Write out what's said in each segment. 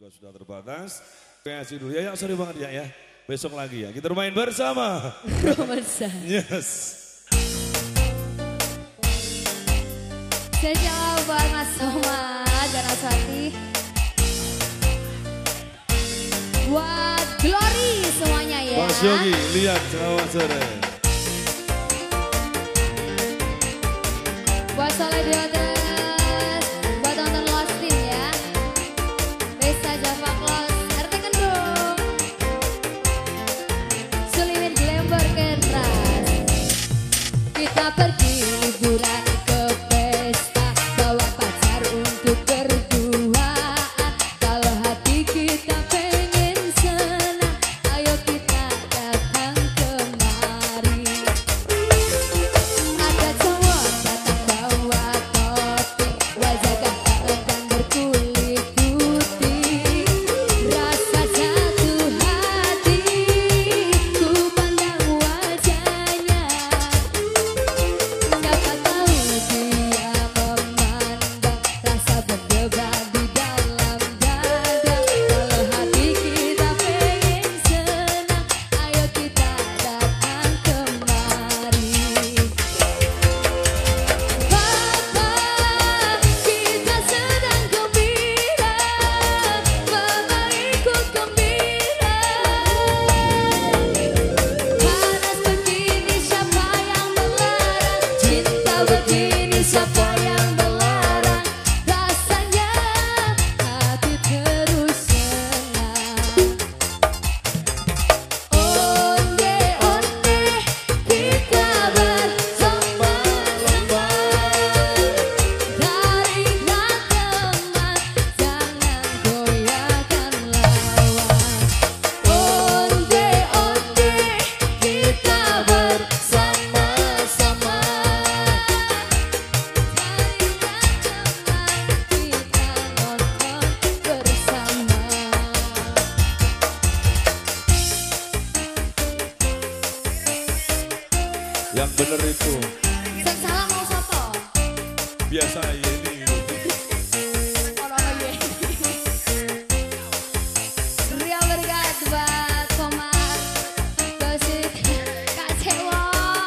juga sudah terbatas. Kasih dulu ya, sorry banget ya. Besok lagi ya, kita bermain bersama. Romansa. Yes. Spesial buat Mas Somad dan Aswati. Buat Glory semuanya ya. Mas Yogi, lihat selamat sore. Buat Soleh Diotes, buat tonton Lostin ya. Besta Java Close, RT Kendung. Sulimin Glembor Keras. Kita pergi liburan ke pesta, bawa pacar untuk berduaan. Kalau hati kita pengen senang, ayo kita datang kemari. Ada cowok datang bawa topi, wajah ganteng dan berkulit putih. Rasa jatuh hati, ku pandang wajahnya. Siapa tahu dia memandang, rasa berdebar di dalam dada. Kalau hati kita pengen senang, ayo kita datang kemari. Papa, kita sedang gembira, Mama ikut gembira. Panas begini siapa yang melarang, cinta begini siapa yang melarang. Rasanya hati terus senang. Onde onde kita bersama-sama. Tariklah teman, jangan goyahkan lawan. Onde onde kita bersama-sama. Yang bener itu, Salah mau soto. biasa ya ini. Ria berkat buat Komar, Gosip, Kak Cewo.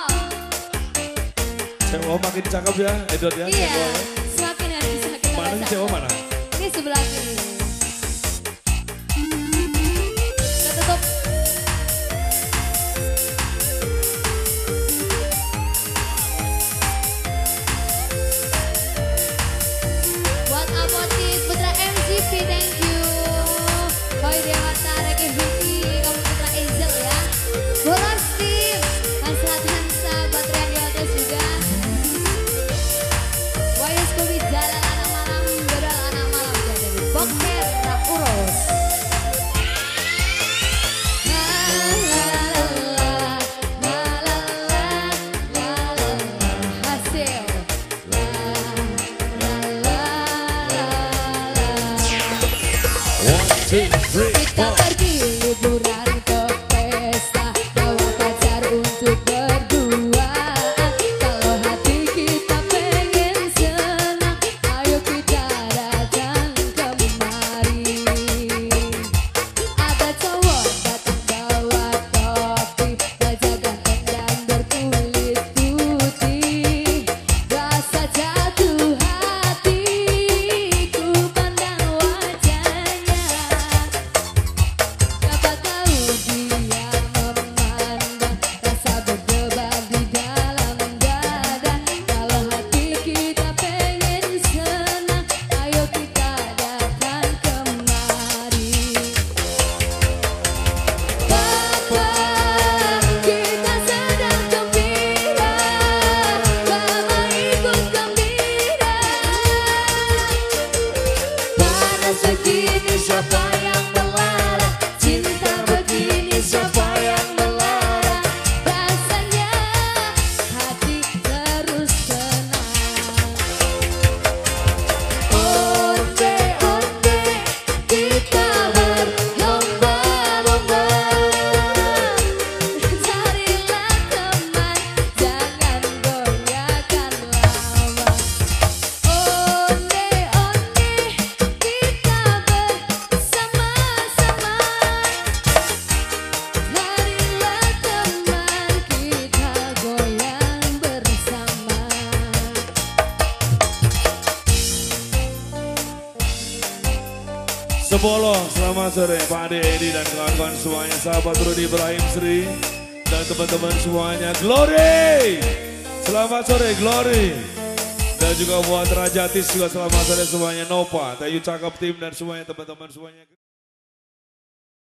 Cewo makin cakep ya, Edot ya. Iya, Cewo ya. semakin hari semakin Mana nih cakep. Cewo mana? Ini sebelah kiri. Kita tutup. Buat Apotik Putra MCP, thank you. Boy Dewata, Reki Vicky, kamu Putra Angel ya. Bolos tim, Hansat Hansa, buat Rian Diotes juga. Wayus Kubi Jalan anak malam, Bedal anak malam, jadi Bokir tak urus. La la la la la la la la hasil. La la la la la. One, two, three, Kita pergi liburan ke pesta, bawa pacar untuk berduaan. Kalau hati kita pengen senang, ayo kita datang kemari. Ada cowok datang bawa topi, wajah ganteng dan berkulit putih. Rasa jatuh hati, ku pandang wajahnya. Siapa tahu dia memandang, rasa berdebar di dalam dada. Kalau hati kita pengen senang, ayo kita datang kemari. Papa, kita sedang gembira, Mama ikut gembira. Panas begini siapa yang melarang, cinta begini siapa yang melarang. Rasanya hati terus tenang. Onde onde kita berlomba-lomba. Carilah teman, jangan goyahkan lawan. Onde onde kita bersama. Sebolong, selamat sore Pak Ade Edi dan kawan-kawan semuanya, sahabat Rudi Ibrahim Sri dan teman-teman semuanya. Glory, selamat sore Glory. Dan juga buat Rajatis juga selamat sore semuanya. Nova, Tayu Cakep Tim dan semuanya teman-teman semuanya.